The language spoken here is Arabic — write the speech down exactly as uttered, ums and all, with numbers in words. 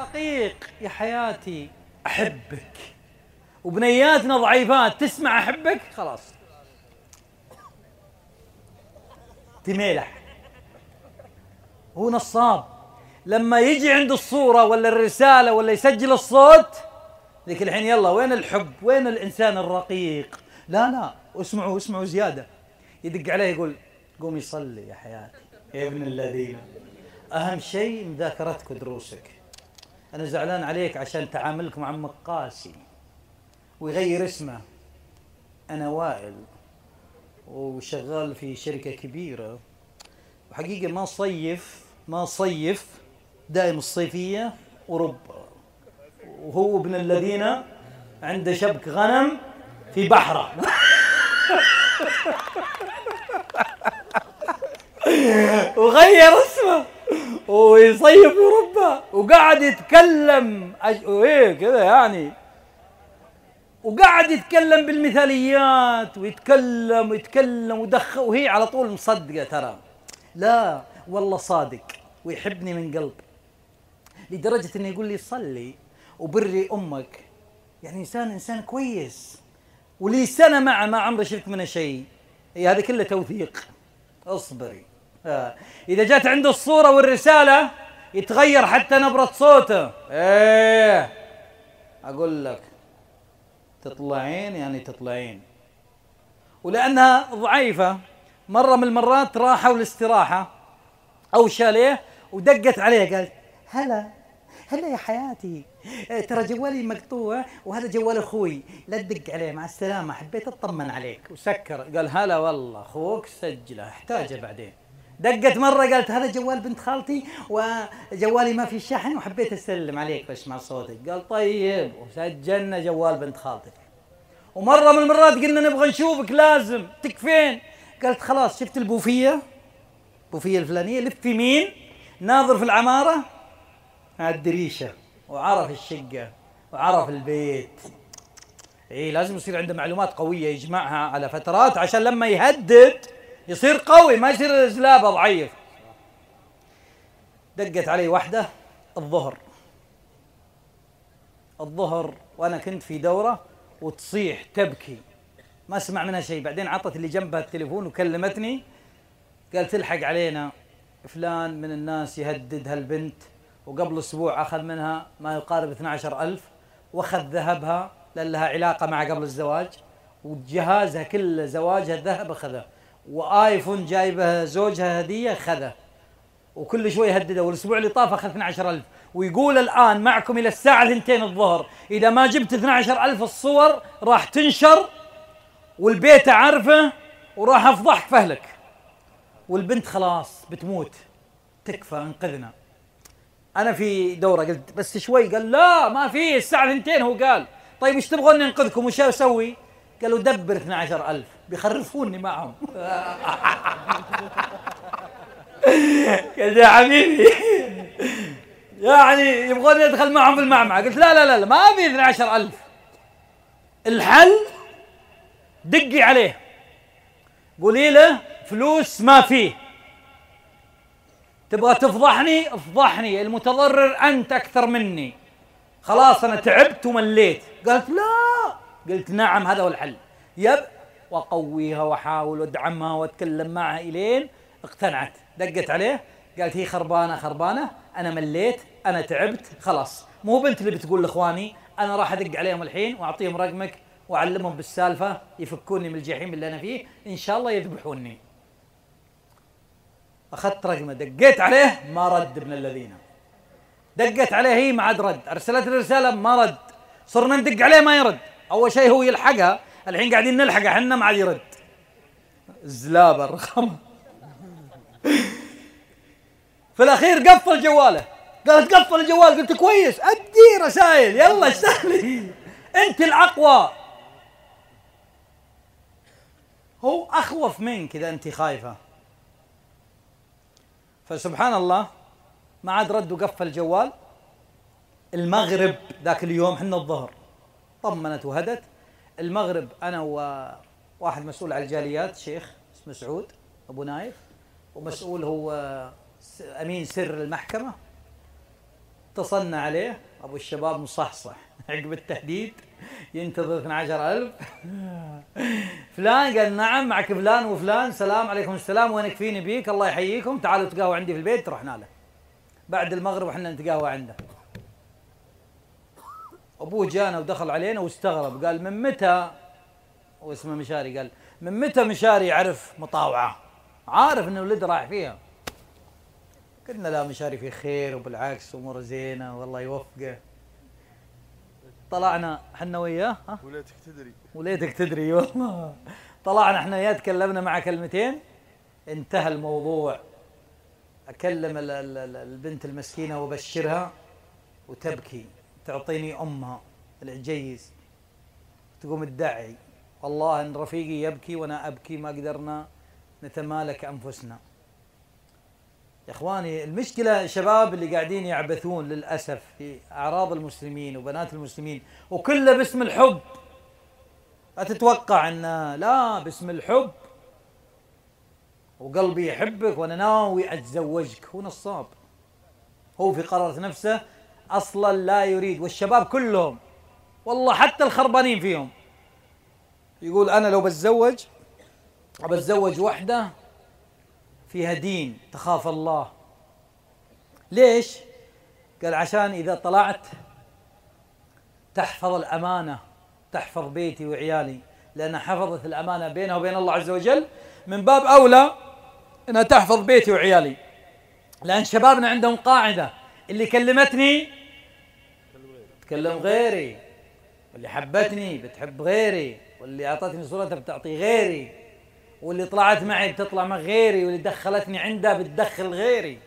رقيق يا حياتي أحبك، وبنياتنا ضعيفات تسمع أحبك خلاص تميلح. هو نصاب، لما يجي عند الصورة ولا الرسالة ولا يسجل الصوت ذيك الحين يلا وين الحب، وين الإنسان الرقيق؟ لا لا، اسمعوا اسمعوا زيادة، يدق عليه يقول قوم يصلي يا حياتي يا ابن الذين، أهم شيء مذاكرتك ودروسك، أنا زعلان عليك عشان تعاملك مع عمك قاسي، ويغير اسمه، أنا وائل وشغال في شركة كبيرة، وحقيقة ما صيف ما صيف دائم الصيفية أوروبا، وهو ابن الذين عنده شبك غنم في بحره وغير اسمه ويصيف أوروبا وقاعد يتكلم أج... وإيه كذا يعني، وقاعد يتكلم بالمثاليات ويتكلم ويتكلم ودخل، وهي على طول مصدقة ترى، لا والله صادق ويحبني من قلب، لدرجة إنه يقول لي صلي وبري أمك، يعني إنسان إنسان كويس، ولي سنة معه ما عمري شفت منه شيء، هي هذا كله توثيق. اصبري، آه. إذا جات عنده الصورة والرسالة يتغير حتى نبرة صوته، إيه أقول لك تطلعين يعني تطلعين. ولأنها ضعيفة مرة من المرات راحوا الاستراحة أو شاليه ودقت عليه قالت هلا هلا يا حياتي، ترى جوالي مقطوع وهذا جوال أخوي، لا تدق عليه، مع السلامة، حبيت أطمن عليك، وسكر. قال هلا والله أخوك سجله احتاجه بعدين. دقت مرة قالت هذا جوال بنت خالتي وجوالي ما في شحن وحبيت أسلم عليك بس مع صوتك. قال طيب، وسجلنا جوال بنت خالتك. ومرة من المرات قلنا نبغى نشوفك لازم تكفين، قالت خلاص شفت البوفية البوفية الفلانية، لف يمين ناظر في العمارة الدريشة، وعرف الشقة وعرف البيت. اي لازم يصير عنده معلومات قوية يجمعها على فترات عشان لما يهدد يصير قوي، ما يصير زلابة ضعيف. دقت علي واحدة الظهر الظهر وانا كنت في دورة وتصيح تبكي، ما اسمع منها شيء. بعدين عطت اللي جنبها التليفون وكلمتني، قالت تلحق علينا فلان من الناس يهدد هالبنت، وقبل اسبوع اخذ منها ما يقارب اثني عشر ألف، واخذ ذهبها لان لها علاقه معه قبل الزواج، وجهازها كله زواجها الذهب اخذه، وايفون جايبه زوجها هديه خذه، وكل شوي يهدده. والاسبوع اللي طاف اخذ اثني عشر ألف، ويقول الان معكم الى الساعه اثنتين الظهر، اذا ما جبت اثني عشر ألف الصور راح تنشر والبيت عارفه وراح افضحك فهلك، والبنت خلاص بتموت، تكفى انقذنا. انا في دوره قلت بس شوي، قال لا ما في الساعه اثنتين. هو قال طيب ايش تبغون ننقذكم وش اسوي؟ قالوا دبر اثني عشر ألف بيخرفوني معهم. قلت يا حبيبي يعني يبغون يدخل معهم في المعمعة. قلت لا لا لا ما في اثني عشر ألف، الحل دقي عليه قولي له فلوس ما فيه، تبغى تفضحني افضحني، المتضرر أنت أكثر مني، خلاص أنا تعبت ومليت. قالت لا، قلت نعم هذا هو الحل. يب، وأقويها وأحاول وأدعمها وأتكلم معها إلين اقتنعت. دقت عليه قالت هي خربانة خربانة، أنا مليت، أنا تعبت، خلاص مو بنت اللي بتقول لإخواني، أنا راح أدق عليهم الحين وأعطيهم رقمك وأعلمهم بالسالفة يفكوني من الجحيم اللي أنا فيه، إن شاء الله يذبحوني. أخذت رقمه دقيت عليه ما رد ابن الذين، دقت عليه هي ما عاد رد، أرسلت الرسالة ما رد، صرنا ندق عليه ما يرد. أول شيء هو يلحقها، الحين قاعدين نلحقها احنا ما عاد يرد، الزلابة الرخمة. في الأخير قفل جواله، قالت قفل الجوال. قلت كويس أدي رسائل يلا اشتغلي أنت الأقوى، هو أخوف منك إذا أنت خايفة. فسبحان الله ما عاد رد وقفل الجوال. المغرب ذاك اليوم حنا الظهر طمنت وهدت. المغرب أنا وواحد مسؤول على الجاليات شيخ اسمه سعود أبو نايف، ومسؤول هو أمين سر المحكمة، اتصلنا عليه ابو الشباب مصحصح عقب التهديد ينتظر اثني عشر ألف. فلان قال نعم معك فلان وفلان، سلام عليكم السلام، وينك فيني بيك، الله يحييكم، تعالوا تقهوى عندي في البيت. رحنا له بعد المغرب وحنا نتقهوى عنده. ابوه جانا ودخل علينا واستغرب، قال من متى، واسمه مشاري، قال من متى مشاري يعرف مطاوعه؟ عارف ان ولد رايح فيها. قلنا لا مشاري في خير وبالعكس اموره زينه والله يوفقه. طلعنا احنا وياه، ها وليتك تدري وليتك تدري والله. طلعنا احنا وياه تكلمنا معه كلمتين، انتهى الموضوع. اكلم ال ال ال البنت المسكينه وابشرها وتبكي، تعطيني امها العجيز، تقوم تدعي والله ان رفيقي يبكي وانا ابكي، ما قدرنا نتمالك انفسنا. يا اخواني المشكله الشباب اللي قاعدين يعبثون للاسف في اعراض المسلمين وبنات المسلمين، وكله باسم الحب. لا تتوقع ان لا باسم الحب وقلبي يحبك وانا ناوي اتزوجك، هو نصاب، هو في قرارة نفسه اصلا لا يريد. والشباب كلهم والله حتى الخربانين فيهم يقول انا لو بتزوج بتزوج وحده فيها دين تخاف الله. ليش؟ قال عشان إذا طلعت تحفظ الأمانة، تحفظ بيتي وعيالي، لأن حفظت الأمانة بينها وبين الله عز وجل، من باب أولى أنها تحفظ بيتي وعيالي. لأن شبابنا عندهم قاعدة، اللي كلمتني تكلم غيري، واللي حبتني بتحب غيري، واللي أعطتني صورتها بتعطي غيري، واللي طلعت معي بتطلع مع غيري، واللي دخلتني عندها بتدخل غيري.